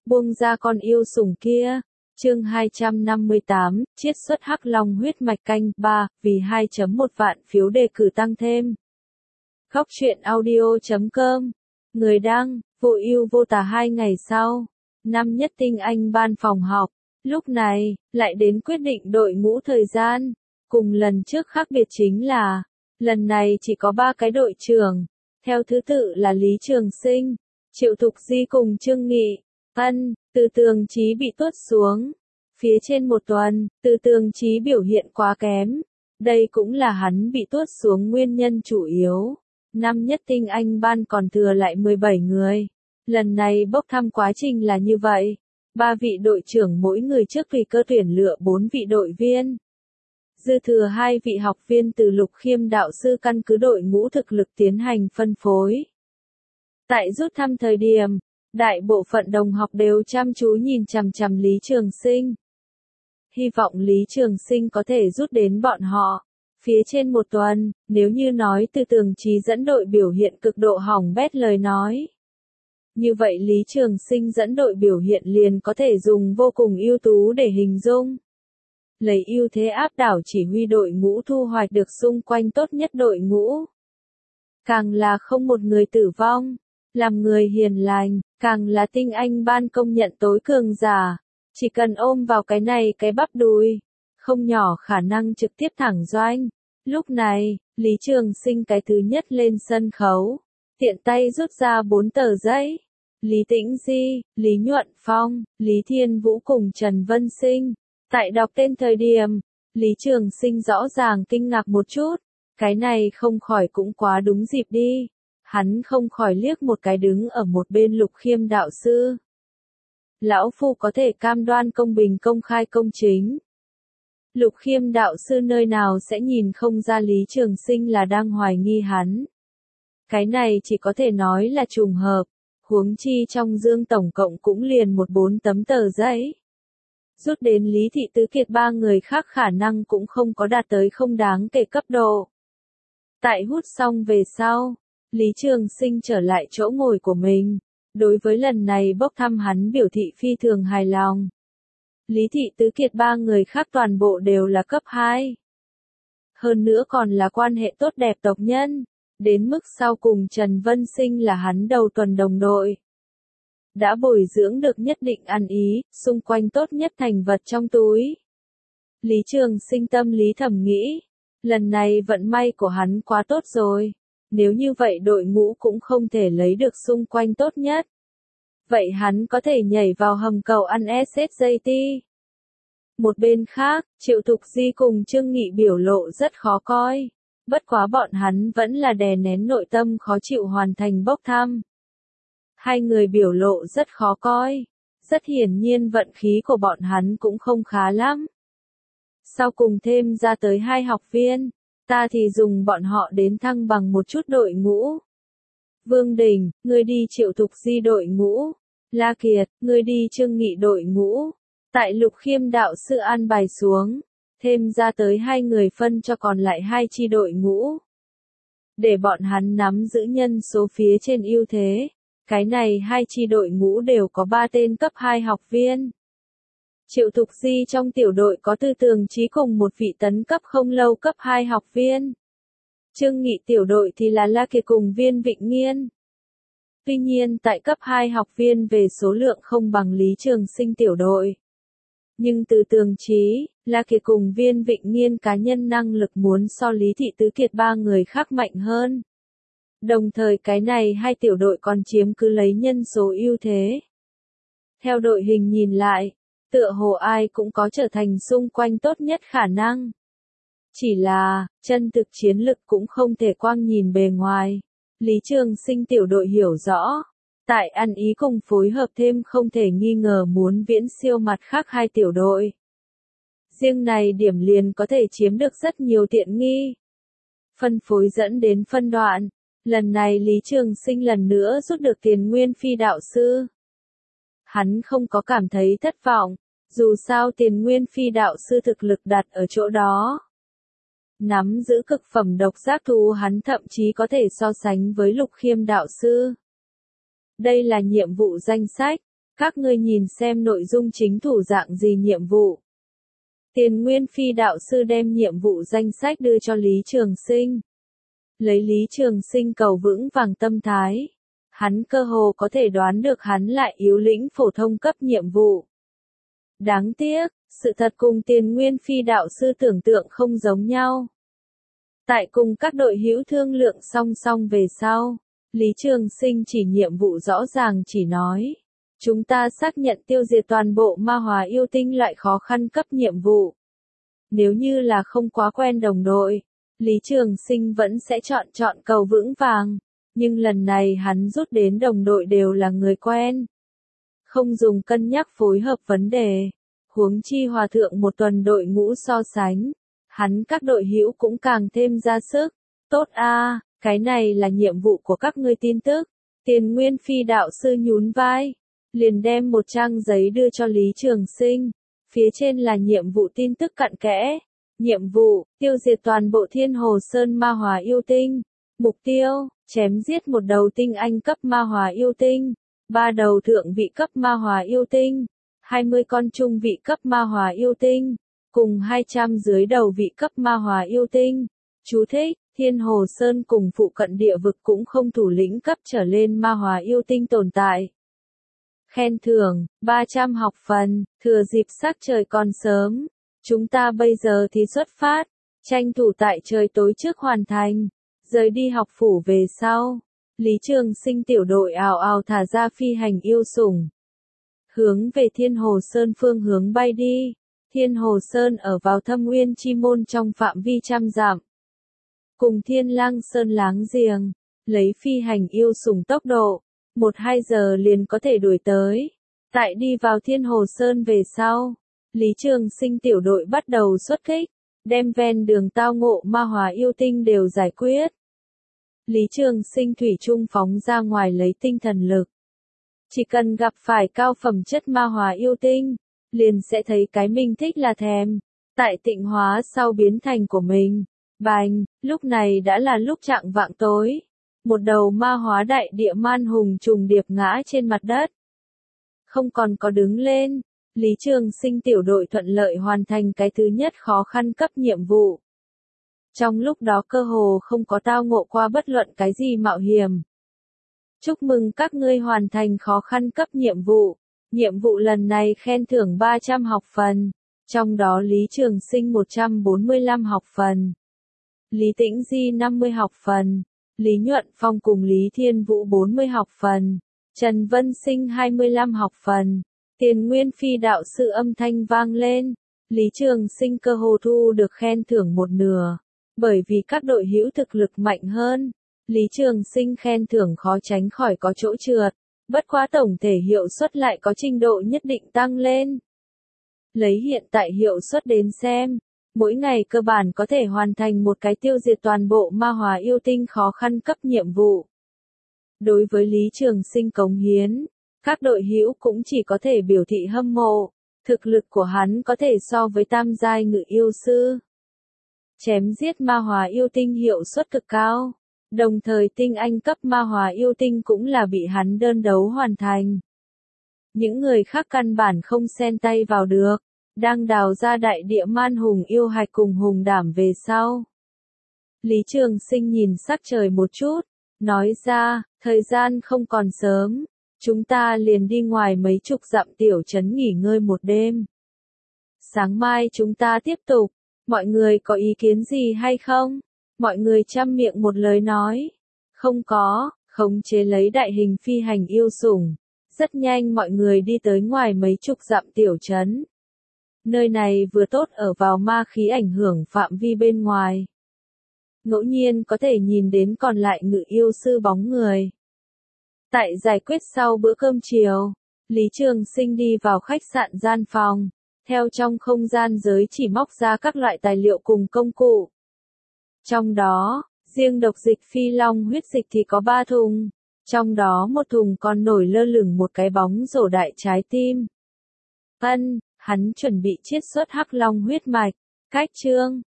buông ra con yêu sủng kia. Chương 258, chiết xuất hắc long huyết mạch canh 3, vì 2.1 vạn phiếu đề cử tăng thêm. Góc truyện audio.com. Người đăng, vô ưu vô tà. 2 ngày sau, năm nhất tinh anh ban phòng họp, lúc này, lại đến quyết định đội ngũ thời gian. Cùng lần trước khác biệt chính là, lần này chỉ có 3 cái đội trưởng, theo thứ tự là Lý Trường Sinh, Triệu Thục Di cùng Trương Nghị. Từ Tường Chí bị tuốt xuống. Phía trên một tuần, Từ Tường Chí biểu hiện quá kém. Đây cũng là hắn bị tuốt xuống nguyên nhân chủ yếu. Năm nhất tinh anh ban còn thừa lại 17 người. Lần này bốc thăm quá trình là như vậy. 3 vị đội trưởng mỗi người trước tùy cơ tuyển lựa 4 vị đội viên. Dư thừa 2 vị học viên từ Lục Khiêm đạo sư căn cứ đội ngũ thực lực tiến hành phân phối. Tại rút thăm thời điểm, đại bộ phận đồng học đều chăm chú nhìn chằm chằm Lý Trường Sinh. Hy vọng Lý Trường Sinh có thể rút đến bọn họ. Phía trên một tuần, nếu như nói Từ Tường Chí dẫn đội biểu hiện cực độ hỏng bét lời nói. Như vậy Lý Trường Sinh dẫn đội biểu hiện liền có thể dùng vô cùng ưu tú để hình dung. Lấy ưu thế áp đảo chỉ huy đội ngũ thu hoạch được xung quanh tốt nhất đội ngũ. Càng là không một người tử vong. Làm người hiền lành, càng là tinh anh ban công nhận tối cường giả. Chỉ cần ôm vào cái này cái bắp đùi, không nhỏ khả năng trực tiếp thẳng doanh. Lúc này, Lý Trường Sinh cái thứ nhất lên sân khấu. Tiện tay rút ra 4 tờ giấy. Lý Tĩnh Di, Lý Nhuận Phong, Lý Thiên Vũ cùng Trần Vân Sinh. Tại đọc tên thời điểm, Lý Trường Sinh rõ ràng kinh ngạc một chút. Cái này không khỏi cũng quá đúng dịp đi. Hắn không khỏi liếc một cái đứng ở một bên Lục Khiêm đạo sư. Lão Phu có thể cam đoan công bình công khai công chính. Lục Khiêm đạo sư nơi nào sẽ nhìn không ra Lý Trường Sinh là đang hoài nghi hắn. Cái này chỉ có thể nói là trùng hợp, huống chi trong dương tổng cộng cũng liền 4 tấm tờ giấy. Rút đến Lý Thị Tứ Kiệt 3 người khác khả năng cũng không có đạt tới không đáng kể cấp độ. Tại hút xong về sau, Lý Trường Sinh trở lại chỗ ngồi của mình. Đối với lần này bốc thăm hắn biểu thị phi thường hài lòng. Lý Thị Tứ Kiệt 3 người khác toàn bộ đều là cấp 2. Hơn nữa còn là quan hệ tốt đẹp tộc nhân. Đến mức sau cùng Trần Vân Sinh là hắn đầu tuần đồng đội. Đã bồi dưỡng được nhất định ăn ý, xung quanh tốt nhất thành vật trong túi. Lý Trường Sinh tâm lý thầm nghĩ. Lần này vận may của hắn quá tốt rồi. Nếu như vậy đội ngũ cũng không thể lấy được xung quanh tốt nhất. Vậy hắn có thể nhảy vào hầm cầu ăn SSJT. Một bên khác, Triệu Thục Di cùng Trương Nghị biểu lộ rất khó coi. Bất quá bọn hắn vẫn là đè nén nội tâm khó chịu hoàn thành bốc thăm. 2 người biểu lộ rất khó coi. Rất hiển nhiên vận khí của bọn hắn cũng không khá lắm. Sau cùng thêm ra tới 2 học viên. Ta thì dùng bọn họ đến thăng bằng một chút đội ngũ. Vương Đình, ngươi đi Triệu Thục Di đội ngũ. La Kiệt, ngươi đi Trương Nghị đội ngũ. Tại Lục Khiêm đạo sư an bài xuống, thêm ra tới 2 người phân cho còn lại 2 chi đội ngũ. Để bọn hắn nắm giữ nhân số phía trên ưu thế. Cái này 2 chi đội ngũ đều có 3 tên cấp 2 học viên. Triệu Thục Di trong tiểu đội có Từ Tường Chí cùng một vị tấn cấp không lâu cấp 2 học viên. Trương Nghị tiểu đội thì là La Kiệt cùng Viên Vịnh Nghiên. Tuy nhiên tại cấp 2 học viên về số lượng không bằng Lý Trường Sinh tiểu đội. Nhưng Từ Tường Chí, La Kiệt cùng Viên Vịnh Nghiên cá nhân năng lực muốn so Lý Thị Tứ Kiệt 3 người khác mạnh hơn. Đồng thời cái này 2 tiểu đội còn chiếm cứ lấy nhân số ưu thế. Theo đội hình nhìn lại, tựa hồ ai cũng có trở thành xung quanh tốt nhất khả năng. Chỉ là, chân thực chiến lực cũng không thể quang nhìn bề ngoài. Lý Trường Sinh tiểu đội hiểu rõ. Tại ăn ý cùng phối hợp thêm không thể nghi ngờ muốn viễn siêu mặt khác 2 tiểu đội. Riêng này điểm liền có thể chiếm được rất nhiều tiện nghi. Phân phối dẫn đến phân đoạn. Lần này Lý Trường Sinh lần nữa rút được Tiền Nguyên Phi đạo sư. Hắn không có cảm thấy thất vọng. Dù sao Tiền Nguyên Phi đạo sư thực lực đặt ở chỗ đó. Nắm giữ cực phẩm độc giác thú hắn thậm chí có thể so sánh với Lục Khiêm đạo sư. Đây là nhiệm vụ danh sách. Các ngươi nhìn xem nội dung chính thủ dạng gì nhiệm vụ. Tiền Nguyên Phi đạo sư đem nhiệm vụ danh sách đưa cho Lý Trường Sinh. Lấy Lý Trường Sinh cầu vững vàng tâm thái. Hắn cơ hồ có thể đoán được hắn lại yếu lĩnh phổ thông cấp nhiệm vụ. Đáng tiếc, sự thật cùng Tiền Nguyên Phi đạo sư tưởng tượng không giống nhau. Tại cùng các đội hữu thương lượng song song về sau, Lý Trường Sinh chỉ nhiệm vụ rõ ràng chỉ nói. Chúng ta xác nhận tiêu diệt toàn bộ ma hóa yêu tinh loại khó khăn cấp nhiệm vụ. Nếu như là không quá quen đồng đội, Lý Trường Sinh vẫn sẽ chọn cầu vững vàng. Nhưng lần này hắn rút đến đồng đội đều là người quen. Không dùng cân nhắc phối hợp vấn đề. Huống chi hòa thượng một tuần đội ngũ so sánh. Hắn các đội hữu cũng càng thêm ra sức. Tốt a, cái này là nhiệm vụ của các ngươi tin tức. Tiền Nguyên Phi đạo sư nhún vai. Liền đem một trang giấy đưa cho Lý Trường Sinh. Phía trên là nhiệm vụ tin tức cặn kẽ. Nhiệm vụ, tiêu diệt toàn bộ Thiên Hồ Sơn ma hóa yêu tinh. Mục tiêu, chém giết một đầu tinh anh cấp ma hóa yêu tinh, 3 đầu thượng vị cấp ma hóa yêu tinh, 20 con trung vị cấp ma hóa yêu tinh, cùng 200 dưới đầu vị cấp ma hóa yêu tinh. Chú thích, Thiên Hồ Sơn cùng phụ cận địa vực cũng không thủ lĩnh cấp trở lên ma hóa yêu tinh tồn tại. Khen thưởng, 300 học phần, thừa dịp sắc trời còn sớm. Chúng ta bây giờ thì xuất phát, tranh thủ tại trời tối trước hoàn thành. Rời đi học phủ về sau, Lý Trường Sinh tiểu đội ào ào thả ra phi hành yêu sủng. Hướng về Thiên Hồ Sơn phương hướng bay đi. Thiên Hồ Sơn ở vào Thâm Uyên Chi Môn trong phạm vi trăm dặm. Cùng Thiên Lang Sơn láng giềng, lấy phi hành yêu sủng tốc độ, 1-2 giờ liền có thể đuổi tới. Tại đi vào Thiên Hồ Sơn về sau, Lý Trường Sinh tiểu đội bắt đầu xuất kích. Đem ven đường tao ngộ ma hóa yêu tinh đều giải quyết. Lý Trường Sinh thủy chung phóng ra ngoài lấy tinh thần lực. Chỉ cần gặp phải cao phẩm chất ma hóa yêu tinh, liền sẽ thấy cái mình thích là thèm. Tại tịnh hóa sau biến thành của mình. Bành, lúc này đã là lúc chạng vạng tối. Một đầu ma hóa đại địa man hùng trùng điệp ngã trên mặt đất. Không còn có đứng lên. Lý Trường Sinh tiểu đội thuận lợi hoàn thành cái thứ nhất khó khăn cấp nhiệm vụ. Trong lúc đó cơ hồ không có tao ngộ qua bất luận cái gì mạo hiểm. Chúc mừng các ngươi hoàn thành khó khăn cấp nhiệm vụ. Nhiệm vụ lần này khen thưởng 300 học phần. Trong đó Lý Trường Sinh 145 học phần. Lý Tĩnh Di 50 học phần. Lý Nhuận Phong cùng Lý Thiên Vũ 40 học phần. Trần Vân Sinh 25 học phần. Tiền Nguyên Phi đạo sư âm thanh vang lên. Lý Trường Sinh cơ hồ thu được khen thưởng một nửa. Bởi vì các đội hữu thực lực mạnh hơn, Lý Trường Sinh khen thưởng khó tránh khỏi có chỗ trượt. Bất quá tổng thể hiệu suất lại có trình độ nhất định tăng lên. Lấy hiện tại hiệu suất đến xem, mỗi ngày cơ bản có thể hoàn thành một cái tiêu diệt toàn bộ ma hóa yêu tinh khó khăn cấp nhiệm vụ. Đối với Lý Trường Sinh cống hiến, các đội hữu cũng chỉ có thể biểu thị hâm mộ. Thực lực của hắn có thể so với tam giai ngự yêu sư. Chém giết ma hóa yêu tinh hiệu suất cực cao. Đồng thời tinh anh cấp ma hóa yêu tinh cũng là bị hắn đơn đấu hoàn thành. Những người khác căn bản không xen tay vào được. Đang đào ra đại địa man hùng yêu hạch cùng hùng đảm về sau. Lý Trường Sinh nhìn sắc trời một chút. Nói ra, thời gian không còn sớm. Chúng ta liền đi ngoài mấy chục dặm tiểu trấn nghỉ ngơi một đêm. Sáng mai chúng ta tiếp tục. Mọi người có ý kiến gì hay không? Mọi người chăm miệng một lời nói. Không có, khống chế lấy đại hình phi hành yêu sủng. Rất nhanh mọi người đi tới ngoài mấy chục dặm tiểu trấn. Nơi này vừa tốt ở vào ma khí ảnh hưởng phạm vi bên ngoài. Ngẫu nhiên có thể nhìn đến còn lại ngự yêu sư bóng người. Tại giải quyết sau bữa cơm chiều, Lý Trường Sinh đi vào khách sạn gian phòng, theo trong không gian giới chỉ móc ra các loại tài liệu cùng công cụ. Trong đó, riêng độc dịch phi long huyết dịch thì có 3 thùng, trong đó một thùng còn nổi lơ lửng một cái bóng rổ đại trái tim. Hắn chuẩn bị chiết xuất hắc long huyết mạch, cách chương.